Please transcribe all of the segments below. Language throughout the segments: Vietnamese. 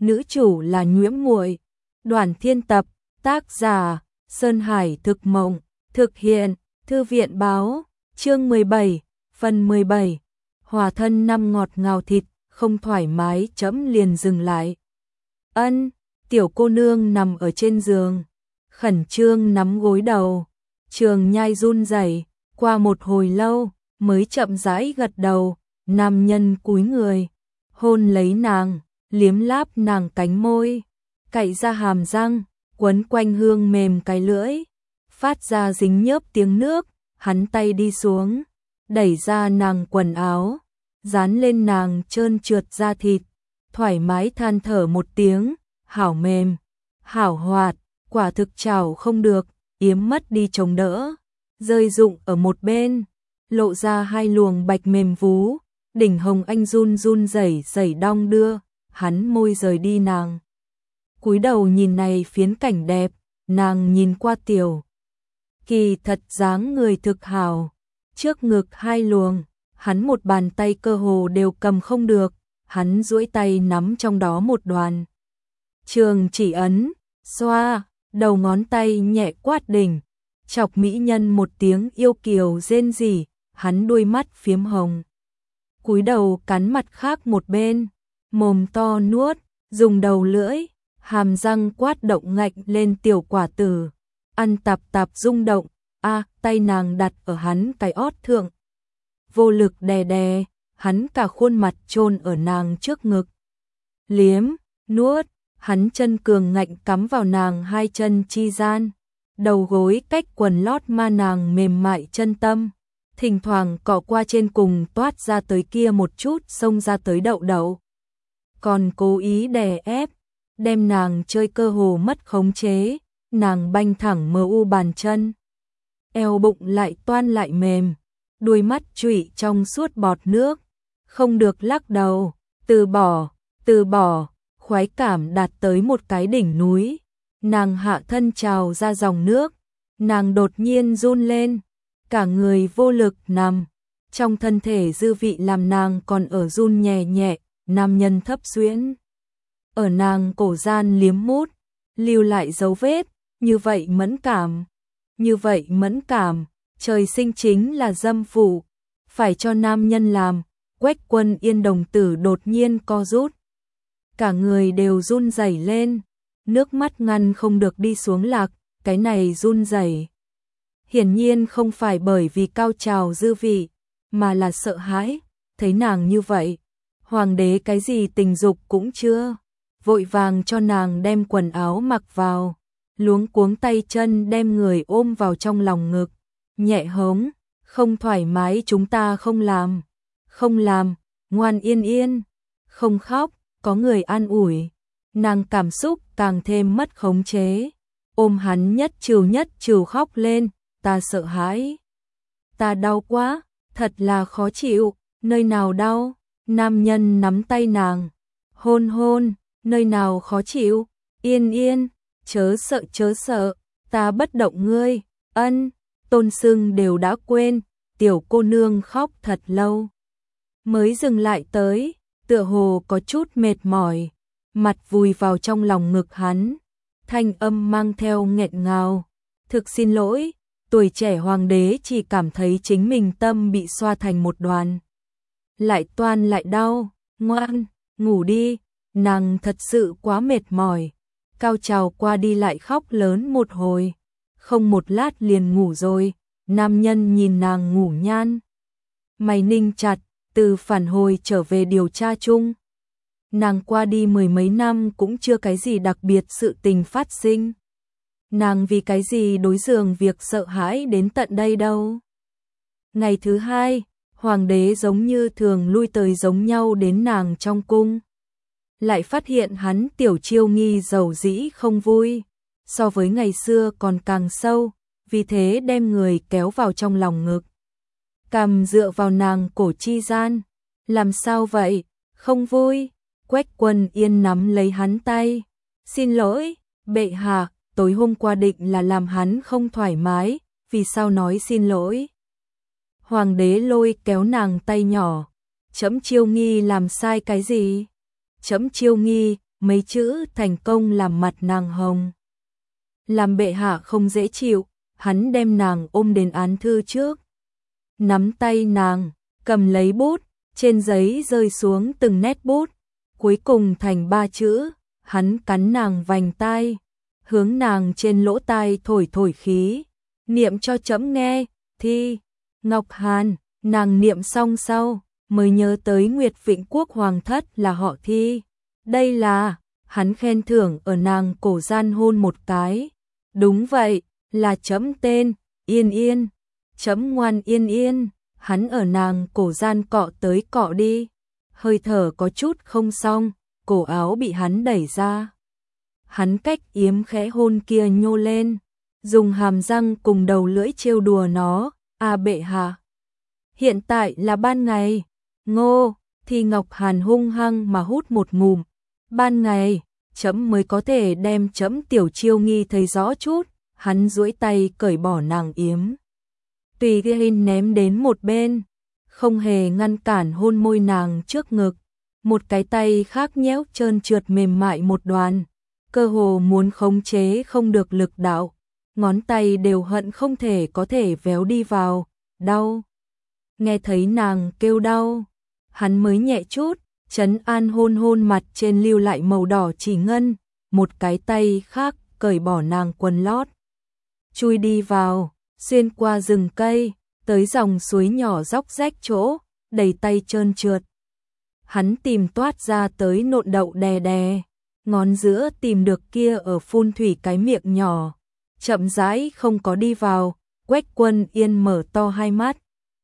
nữ chủ là Nhuễm Muội. Đoàn Thiên tập, tác giả Sơn Hải Thực Mộng, thực hiện Thư viện Báo, chương 17, phần 17. Hòa thân năm ngọt ngào thịt, không thoải mái chấm liền dừng lại. Ân, tiểu cô nương nằm ở trên giường, khẩn trương nắm gối đầu, Trường Nhai run rẩy, qua một hồi lâu mới chậm rãi gật đầu. Nam nhân cúi người, hôn lấy nàng, liếm láp nàng cánh môi, cạy ra hàm răng, quấn quanh hương mềm cái lưỡi, phát ra dính nhớp tiếng nước. Hắn tay đi xuống, đẩy ra nàng quần áo, dán lên nàng trơn trượt da thịt, thoải mái than thở một tiếng, hảo mềm, hảo hoạt, quả thực chảo không được, yếm mất đi chống đỡ, rơi rụng ở một bên, lộ ra hai luồng bạch mềm vú, đỉnh hồng anh run run rẩy rẩy đong đưa, hắn môi rời đi nàng. Cúi đầu nhìn này phiến cảnh đẹp, nàng nhìn qua Tiểu Kỳ thật dáng người thực hảo, trước ngực hai luồng, hắn một bàn tay cơ hồ đều cầm không được, hắn duỗi tay nắm trong đó một đoàn. Trường chỉ ấn, xoa, đầu ngón tay nhẹ quát đỉnh, chọc mỹ nhân một tiếng yêu kiều rên rỉ, hắn đôi mắt phiếm hồng. Cúi đầu cắn mặt khác một bên, mồm to nuốt, dùng đầu lưỡi, hàm răng quát động ngạnh lên tiểu quả tử, ăn tạp tạp rung động, tay nàng đặt ở hắn cái ót thượng. Vô lực đè đè, hắn cả khuôn mặt chôn ở nàng trước ngực. Liếm, nuốt, hắn chân cường ngạnh cắm vào nàng hai chân chi gian, đầu gối cách quần lót ma nàng mềm mại chân tâm, thỉnh thoảng cọ qua trên cùng toát ra tới kia một chút xông ra tới đậu đậu. Còn cố ý đè ép, đem nàng chơi cơ hồ mất khống chế, nàng banh thẳng mờ u bàn chân. Eo bụng lại toan lại mềm, đuôi mắt trụy trong suốt bọt nước, không được lắc đầu, từ bỏ, khoái cảm đạt tới một cái đỉnh núi, nàng hạ thân trào ra dòng nước, nàng đột nhiên run lên, cả người vô lực nằm, trong thân thể dư vị làm nàng còn ở run nhẹ nhẹ, nam nhân thấp xuyễn ở nàng cổ gian liếm mút, lưu lại dấu vết, như vậy mẫn cảm, trời sinh chính là dâm phụ, phải cho nam nhân làm. Quách Quân Yên đồng tử đột nhiên co rút, cả người đều run rẩy lên, nước mắt ngăn không được đi xuống lạc, cái này run rẩy hiển nhiên không phải bởi vì cao trào dư vị, mà là sợ hãi, thấy nàng như vậy, hoàng đế cái gì tình dục cũng chưa, vội vàng cho nàng đem quần áo mặc vào, luống cuống tay chân đem người ôm vào trong lòng ngực, nhẹ hống, không thoải mái chúng ta không làm, ngoan yên yên, không khóc, có người an ủi, nàng cảm xúc càng thêm mất khống chế, ôm hắn nhất trừ khóc lên, ta sợ hãi, ta đau quá, thật là khó chịu, nơi nào đau, nam nhân nắm tay nàng, hôn, nơi nào khó chịu, yên, chớ sợ, ta bất động ngươi, tôn sưng đều đã quên, tiểu cô nương khóc thật lâu. Mới dừng lại tới, tựa hồ có chút mệt mỏi, mặt vùi vào trong lòng ngực hắn, thanh âm mang theo nghẹn ngào, thực xin lỗi, tuổi trẻ hoàng đế chỉ cảm thấy chính mình tâm bị xoa thành một đoàn. Lại toan lại đau, ngoan, ngủ đi, nàng thật sự quá mệt mỏi, cao trào qua đi lại khóc lớn một hồi, không một lát liền ngủ rồi, nam nhân nhìn nàng ngủ nhan. Mày ninh chặt, từ phản hồi trở về điều tra chung. Nàng qua đi mười mấy năm cũng chưa cái gì đặc biệt sự tình phát sinh. Nàng vì cái gì đối giường việc sợ hãi đến tận đây đâu. Ngày thứ hai, hoàng đế giống như thường lui tới giống nhau đến nàng trong cung. Lại phát hiện hắn tiểu chiêu nghi dầu dĩ không vui, so với ngày xưa còn càng sâu, vì thế đem người kéo vào trong lòng ngực. Cằm dựa vào nàng cổ chi gian, làm sao vậy, không vui, Quách Quân Yên nắm lấy hắn tay, xin lỗi, bệ hạ, tối hôm qua định là làm hắn không thoải mái, vì sao nói xin lỗi. Hoàng đế lôi kéo nàng tay nhỏ, trẫm chiêu nghi làm sai cái gì? Trẫm chiêu nghi, mấy chữ thành công làm mặt nàng hồng. Làm bệ hạ không dễ chịu, hắn đem nàng ôm đến án thư trước. Nắm tay nàng, cầm lấy bút, trên giấy rơi xuống từng nét bút, cuối cùng thành 3 chữ, hắn cắn nàng vành tai, hướng nàng trên lỗ tai thổi thổi khí, niệm cho trẫm nghe, Thi, Ngọc Hàn, nàng niệm xong sau, mới nhớ tới Nguyệt Vĩnh Quốc hoàng thất là họ Thi. Đây là, hắn khen thưởng ở nàng cổ gian hôn một cái. Đúng vậy, là trẫm tên, Yên Yên, trẫm ngoan Yên Yên, hắn ở nàng cổ gian cọ tới cọ đi, hơi thở có chút không xong, cổ áo bị hắn đẩy ra. Hắn cách yếm khẽ hôn kia nhô lên, dùng hàm răng cùng đầu lưỡi trêu đùa nó, bệ hạ. Hiện tại là ban ngày, ngô, thì Ngọc Hàn hung hăng mà hút một ngụm, ban ngày, trẫm mới có thể đem trẫm Tiểu Chiêu Nghi thấy rõ chút, hắn duỗi tay cởi bỏ nàng yếm. Tùy Hin ném đến một bên, không hề ngăn cản hôn môi nàng trước ngực, một cái tay khác nhéo trơn trượt mềm mại một đoàn, cơ hồ muốn khống chế không được lực đạo, ngón tay đều hận không thể có thể véo đi vào, đau. Nghe thấy nàng kêu đau, hắn mới nhẹ chút, trấn an hôn hôn mặt trên lưu lại màu đỏ chỉ ngân, một cái tay khác cởi bỏ nàng quần lót. Chui đi vào, xuyên qua rừng cây, tới dòng suối nhỏ róc rách chỗ, đầy tay trơn trượt. Hắn tìm toát ra tới nộn đậu đè đè, ngón giữa tìm được kia ở phun thủy cái miệng nhỏ, chậm rãi không có đi vào, Quách Quân Yên mở to hai mắt.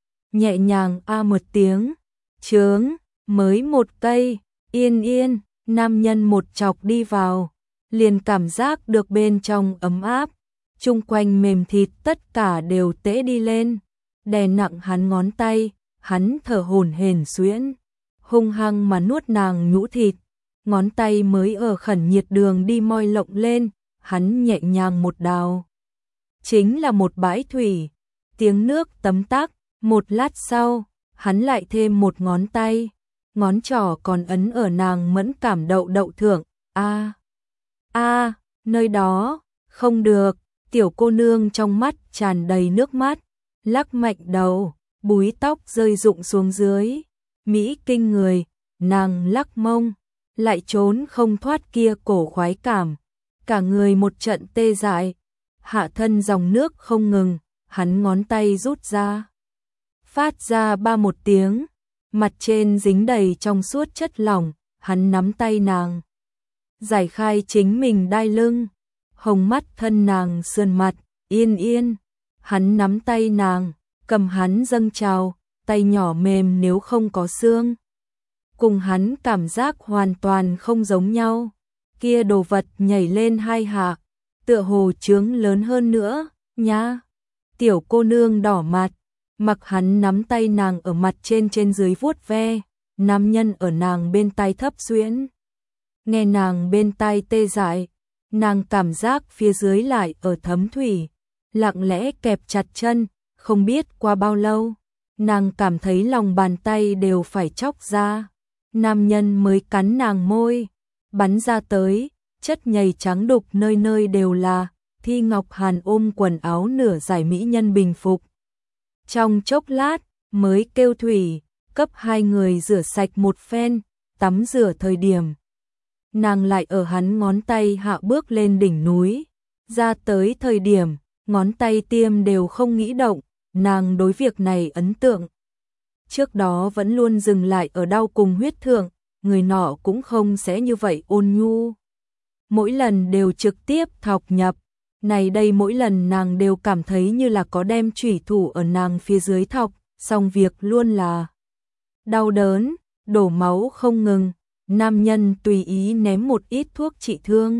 Nhẹ nhàng một tiếng, chướng, mới một cây, Yên Yên, nam nhân một chọc đi vào, liền cảm giác được bên trong ấm áp, chung quanh mềm thịt tất cả đều tễ đi lên, đè nặng hắn ngón tay, hắn thở hổn hển xuyễn, hung hăng mà nuốt nàng nhũ thịt, ngón tay mới ở khẩn nhiệt đường đi moi lộng lên, hắn nhẹ nhàng một đào. Chính là một bãi thủy, tiếng nước tấm tắc, một lát sau, hắn lại thêm một ngón tay, ngón trỏ còn ấn ở nàng mẫn cảm đậu đậu thượng, nơi đó, không được, tiểu cô nương trong mắt tràn đầy nước mắt, lắc mạnh đầu, búi tóc rơi rụng xuống dưới, mỹ kinh người, nàng lắc mông, lại trốn không thoát kia cổ khoái cảm, cả người một trận tê dại, hạ thân dòng nước không ngừng, hắn ngón tay rút ra, phát ra một tiếng, mặt trên dính đầy trong suốt chất lỏng, hắn nắm tay nàng, giải khai chính mình đai lưng, hồng mắt thân nàng sườn mặt, Yên Yên, hắn nắm tay nàng, cầm hắn dâng trào, tay nhỏ mềm nếu không có xương. Cùng hắn cảm giác hoàn toàn không giống nhau, kia đồ vật nhảy lên hai hạ, tựa hồ trướng lớn hơn nữa, nhá. Tiểu cô nương đỏ mặt, mặc hắn nắm tay nàng ở mặt trên dưới vuốt ve, nam nhân ở nàng bên tai thấp xuyễn. Nghe nàng bên tai tê dại, nàng cảm giác phía dưới lại ở thấm thủy, lặng lẽ kẹp chặt chân, không biết qua bao lâu, nàng cảm thấy lòng bàn tay đều phải chóc ra. Nam nhân mới cắn nàng môi, bắn ra tới, chất nhầy trắng đục nơi nơi đều là, Thi Ngọc Hàn ôm quần áo nửa giải mỹ nhân bình phục. Trong chốc lát, mới kêu thủy, cấp hai người rửa sạch một phen, tắm rửa thời điểm. Nàng lại ở hắn ngón tay hạ bước lên đỉnh núi, ra tới thời điểm, ngón tay tiêm đều không nghĩ động, nàng đối việc này ấn tượng. Trước đó vẫn luôn dừng lại ở đau cùng huyết thượng, người nọ cũng không sẽ như vậy ôn nhu. Mỗi lần đều trực tiếp thọc nhập, này đây mỗi lần nàng đều cảm thấy như là có đem chủy thủ ở nàng phía dưới thọc, xong việc luôn là đau đớn, đổ máu không ngừng, nam nhân tùy ý ném một ít thuốc trị thương.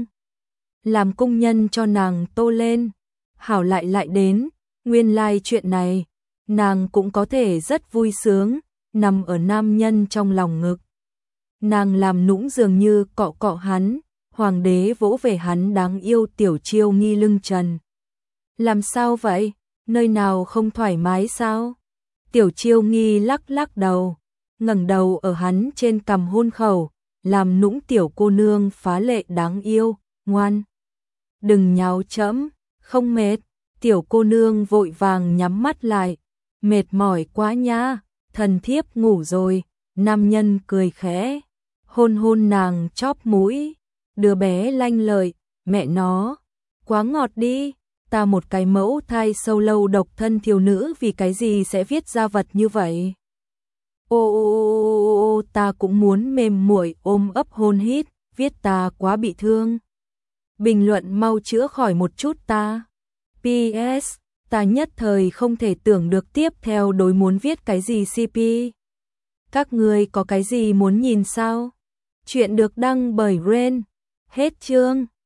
Làm công nhân cho nàng tô lên, hảo lại đến, nguyên lai chuyện này. Nàng cũng có thể rất vui sướng, nằm ở nam nhân trong lòng ngực. Nàng làm nũng dường như cọ cọ hắn, hoàng đế vỗ về hắn đáng yêu Tiểu Chiêu Nghi lưng trần. Làm sao vậy? Nơi nào không thoải mái sao? Tiểu Chiêu Nghi lắc lắc đầu, ngẩng đầu ở hắn trên cằm hôn khẩu, làm nũng tiểu cô nương phá lệ đáng yêu, ngoan. Đừng nháo chẫm, không mệt. Tiểu cô nương vội vàng nhắm mắt lại, mệt mỏi quá nha, thần thiếp ngủ rồi. Nam nhân cười khẽ, hôn hôn nàng chóp mũi, đứa bé lanh lợi, mẹ nó, quá ngọt đi, ta một cái mẫu thai sâu lâu độc thân thiếu nữ vì cái gì sẽ viết ra vật như vậy. Ô, ta cũng muốn mềm muội ôm ấp hôn hít, viết ta quá bị thương. Bình luận mau chữa khỏi một chút ta. PS, ta nhất thời không thể tưởng được tiếp theo đối muốn viết cái gì CP. Các người có cái gì muốn nhìn sao? Chuyện được đăng bởi Ren. Hết chương.